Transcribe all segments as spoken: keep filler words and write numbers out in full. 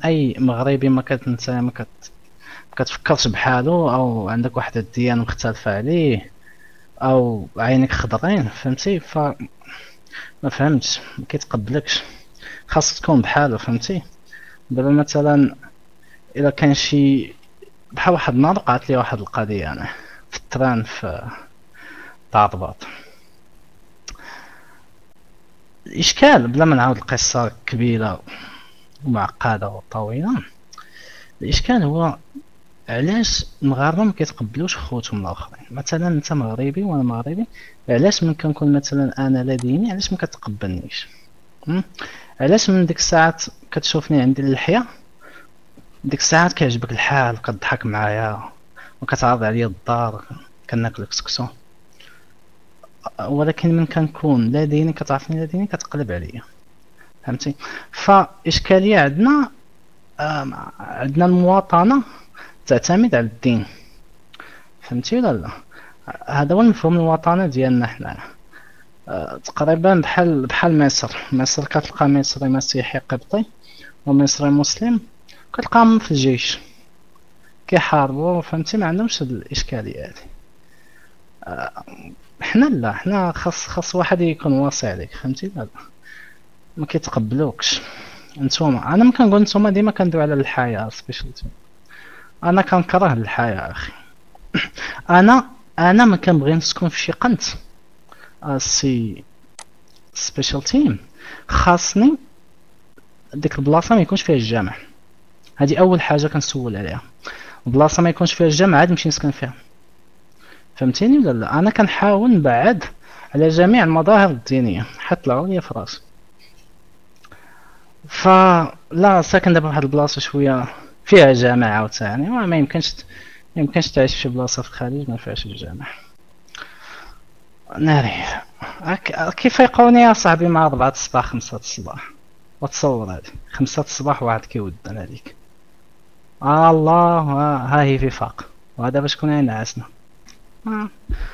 اي مغربي ما كت ما كت كتفكرش بحالو، او عندك واحد الديانه مختلفه عليه، او عينيك خضرين، فهمتي؟ فما فهمتش، ما كيتقبلكش، خاص تكون بحالو، فهمتي؟ دابا مثلا الا كان شي، بحال واحد النهار وقعت لي واحد القضيه انا في التران في تاع الرباط. الاشكال بلا ما نعاود القصه كبيره ومعقده وطويله، الاشكال هو علاش المغاربه ما كيتقبلوش خوتهم الاخرين؟ مثلا انت مغربي وانا مغربي، علاش من كنكون مثلا انا لا ديني علاش ما كتقبلنيش؟ هم؟ علاش من ديك الساعات كتشوفني عندي اللحيه، ديك الساعات كيعجبك الحال وكتضحك معايا وكتعرض عليا الدار كناكل كسكسو، ولكن من كنكون لا ديني كتعرفني لا ديني كتقلب عليا، فهمتي؟ فاشكاليه عندنا، آم، عندنا المواطنه تعتمد على الدين، فهمتي ولا لا؟ هذا هو المفهوم الوطني ديالنا حنايا. أه تقريبا بحال بحال مصر، مصر كتلقى مصري مسيحي قبطي ومصري مسلم كتلقاهم في الجيش كيحاربوا، فهمتي؟ ما عندهمش هاد الاشكاليه هادي. أه حنا لا، حنا خاص خاص واحد يكون واصي عليك، فهمتي؟ لا لا، ما كيتقبلوكش نتوما. انا ما كنقول نتوما ديما كندوي على الحياه سبيشالتي، انا كنكره الحياه اخي. انا انا ما كنبغي نسكن في شي قنت سي سبيشال تيم، خاصني ديك البلاصه ما يكونش فيها الجامع. هذه اول حاجه كنسول عليها، بلاصه ما يكونش فيها الجامع عاد نمشي نسكن فيها، فهمتيني ولا لا؟ انا كنحاول نبعد على جميع المظاهر الدينيه حتى العليا في راسي. فلا ساكن دابا واحد البلاصه شويه فيها جامع عاوتاني، ما يمكنش ما يمكنش تعيش في شي بلاصه في الخارج ما فيهاش الجامع. ناري كيف يقوني يا صاحبي مع أربعة الصباح خمسة الصباح؟ وتصور هادي خمسة الصباح واحد كيودن هذيك، آه الله، ها هي في فاق، وهذا باش كون ينعسنا. آه.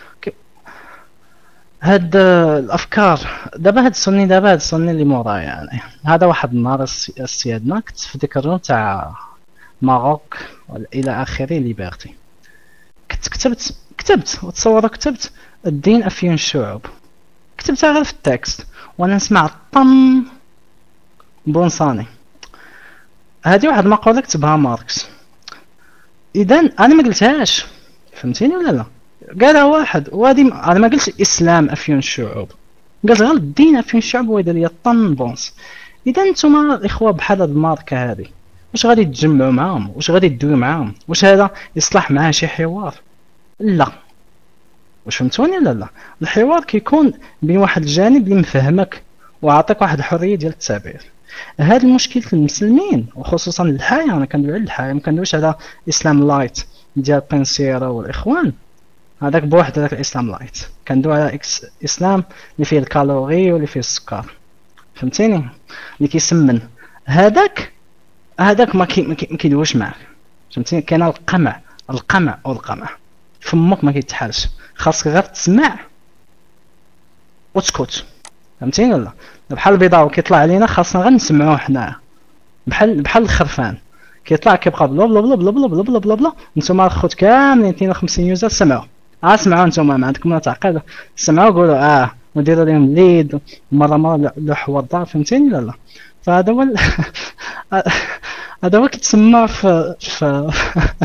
هاد الافكار دابا، هاد السني دابا هاد السني اللي مورايا يعني، هذا واحد النهار السيادنا كنت في ديك الروم تاع ماروك الى اخره ليبرتي، كنت كتبت كتبت وتصور كتبت الدين افيون الشعوب، كتبتها غير في التكست وانا نسمع طم بونصاني. هذه واحد المقولة كتبها ماركس، اذا انا ما قلتهاش، فهمتيني ولا لا؟ قالها واحد، وهذه انا ما قلتش الاسلام افيون الشعوب، قلت غير الدين افيون الشعوب، ويدير لي طن بونس. اذا نتوما الاخوه بحال هاد الماركه هذه واش غادي تجمعوا معاهم؟ واش غادي تدويو معاهم؟ واش هذا يصلح معاه شي حوار؟ لا. واش فهمتوني ولا لا؟ الحوار كيكون بين واحد الجانب اللي مفهمك وعطيك واحد الحريه ديال التعبير. هذا المشكل المسلمين وخصوصا الحياه، انا كندوي على الحياه، ما كندويش على اسلام لايت ديال بنسيرا والاخوان، هذاك بوحد هذاك الاسلام لايت، كندوي على إكس اسلام اللي فيه الكالوري واللي فيه السكر، فهمتيني؟ اللي كيسمن هذاك هذاك ما كي ما كيدويش معاك، فهمتيني؟ كاين القمع القمع والقمع، فمك ما كيتحالش، خاصك غير تسمع وتسكت، فهمتيني ولا؟ بحال البيضاوي كيطلع علينا خاصنا غير نسمعوه حنايا، بحال بحال الخرفان كيطلع كيبقى بلا بلا بلا بلا بلا بلا بلا بلا. نتوما الخوت كاملين اثنين وخمسين يوزر سمعوا، اه سمعوا نتوما، ما عندكم لا تعقيد، سمعوا قولوا اه وديروا لهم ليد مره مره لو حوار الدار، فهمتيني ولا لا؟ فهذا هو هذا هو كيتسمى في في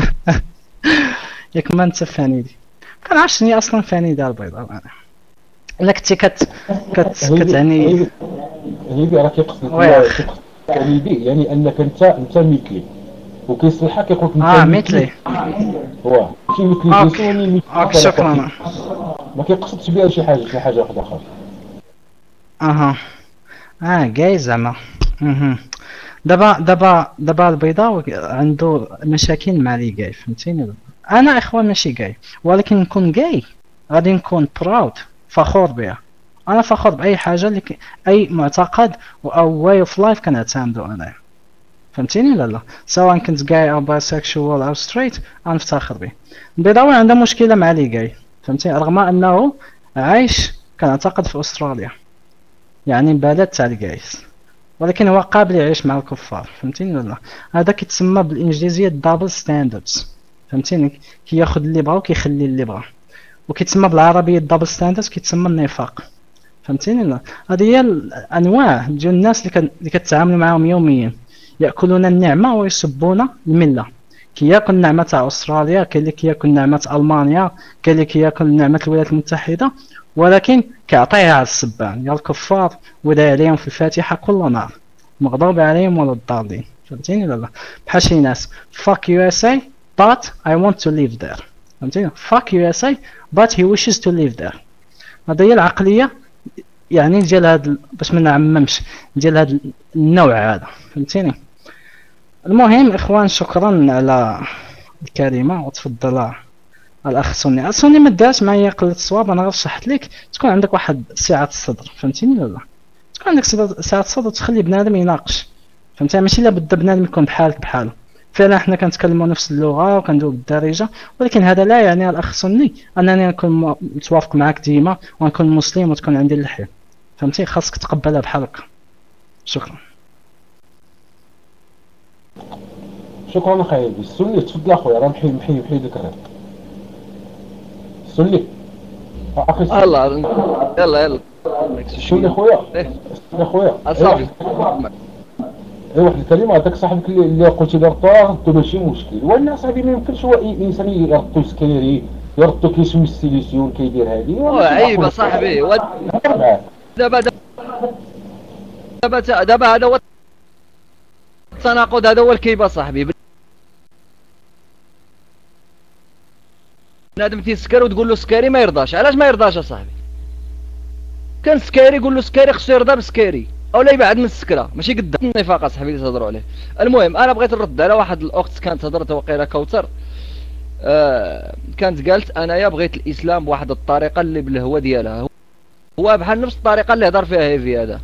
ياك ما انت فانيدي، كنعرفش شنو هي اصلا فانيدة البيضاء انا، الا كنتي كت كت كتعني هي راه كيقصد كليدي، يعني انك انت انت مثلي وكيصلحك كيقول لك انت اه مثلي، واه شي مثلي بيسوني اوكي شكرا، ما كيقصدش بها شي حاجه شي حاجه واحده اخرى. اها اه جاي زعما. اها دابا دابا دابا البيضاوي عنده مشاكل مع لي جاي، فهمتيني؟ انا اخوان ماشي جاي، ولكن نكون جاي غادي نكون براود، فخور بها، انا فخور باي حاجه اللي ك... اي معتقد او واي اوف لايف كنعتمدو انا، فهمتيني ولا لا؟ سواء كنت جاي او بايسكشوال او ستريت انا نفتخر به. البيضاوي عنده مشكله مع لي جاي، فهمتيني؟ رغم انه عايش كنعتقد في استراليا، يعني بلد تاع الجايز، ولكن هو قابل يعيش مع الكفار، فهمتيني ولا لا؟ هذا كيتسمى بالانجليزيه دابل ستاندردز، فهمتيني؟ كياخذ اللي بغا وكيخلي اللي بغا. وكيتسمى بالعربيه دابل ستاندردز كيتسمى النفاق، فهمتيني ولا؟ هذه هي الانواع ديال الناس اللي كان اللي كتعاملوا معاهم يوميا، ياكلون النعمه ويسبون المله. كياكل النعمه تاع استراليا، كاين اللي كياكل نعمه المانيا، كاين اللي كياكل نعمه الولايات المتحده، ولكن كيعطيها على السبان يا الكفار، ودا عليهم في الفاتحه كل نار، مغضوب عليهم ولا الضالين، فهمتيني ولا لا؟ بحال شي ناس fuck يو إس إيه but I want to live there، فهمتيني؟ fuck يو إس إيه but he wishes to live there. هذه هي العقليه يعني ديال هاد، باش ما نعممش، ديال هاد النوع هذا، فهمتيني؟ المهم اخوان، شكرا على الكلمه، وتفضل الاخ سوني. سوني ما دارش معايا قله الصواب، انا غير شرحت لك تكون عندك واحد سعه الصدر، فهمتيني ولا؟ تكون عندك سعه الصدر وتخلي بنادم يناقش، فهمتي؟ ماشي الا بدا بنادم يكون بحالك بحاله. فعلا حنا كنتكلموا نفس اللغه وكندويو بالدارجه، ولكن هذا لا يعني الاخ سوني انني نكون متوافق معك ديما ونكون مسلم وتكون عندي اللحيه، فهمتي؟ خاصك تقبلها بحالك. شكرا. شكرا اخي السني. تفضل اخويا، راه محي محي محي لك الرد السني اخي. يلا يلا يلا السني خويا، السني خويا اصاحبي. اي واحد الكلمه، هذاك صاحبك اللي, اللي قلتي له راه ماشي مشكل، وانا صاحبي ما يمكنش هو انسان يردو سكيري، يردو كيسمي السيليسيون كيدير هذه عيب اصاحبي. دابا دابا دابا هذا هو التناقض، هذا هو الكيبه صاحبي. بنادم تيسكر وتقول له سكاري ما يرضاش. علاش ما يرضاش اصاحبي؟ كان سكاري يقول له سكاري، خصو يرضى بسكاري او لا يبعد من السكره، ماشي قد النفاق اصاحبي اللي تهضروا عليه. المهم انا بغيت نرد على واحد الاخت كانت هضرت وقيله كوثر، آه كانت قالت انايا بغيت الاسلام بواحد الطريقه اللي بالهوى ديالها، هو بحال نفس الطريقه اللي هضر فيها هيفي. هذا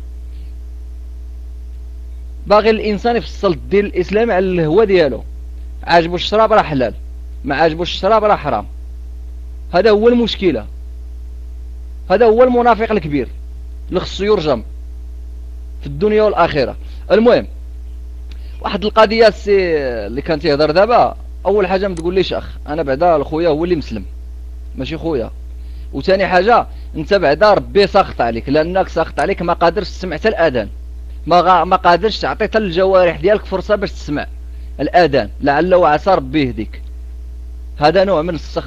باغي الانسان يفصل الدين الاسلامي على الهوى ديالو، عاجبو الشراب راه حلال، ما عاجبوش الشراب راه حرام. هذا هو المشكله، هذا هو المنافق الكبير اللي خصو يرجم في الدنيا والاخره. المهم واحد القضيه السي اللي كان تيهضر دابا، اول حاجه ما تقوليش اخ، انا بعدا الخويا هو اللي مسلم ماشي خويا. وثاني حاجه انت بعدا ربي ساخط عليك، لانك ساخط عليك ما قادرش تسمع حتى الاذان، ما غا ما قادرش تعطي حتى الجوارح ديالك فرصه باش تسمع الاذان، لعل وعسى ربي يهديك. هذا نوع من السخط.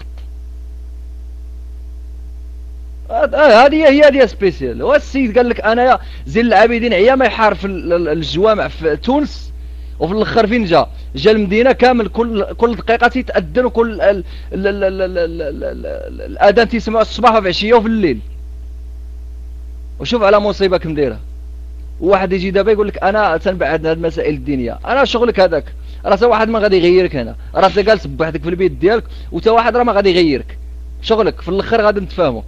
هذه هي هذه سبيسيال. والسيد قال لك انايا زين العابدين عيا ما يحار في الجوامع في تونس، وفي الاخر فين جا؟ جا المدينه كامل كل كل دقيقه تيتاذن، وكل الاذان تيسمعوا الصباح وفي العشيه وفي الليل. وشوف على مصيبه كم دايره. وواحد يجي دابا يقول لك انا تنبعد هاد المسائل الدينيه. انا شغلك هذاك، راه حتى واحد ما غادي يغيرك هنا، راه انت جالس بوحدك في البيت ديالك وتا واحد راه ما غادي يغيرك. شغلك في الاخر غادي نتفاهموا.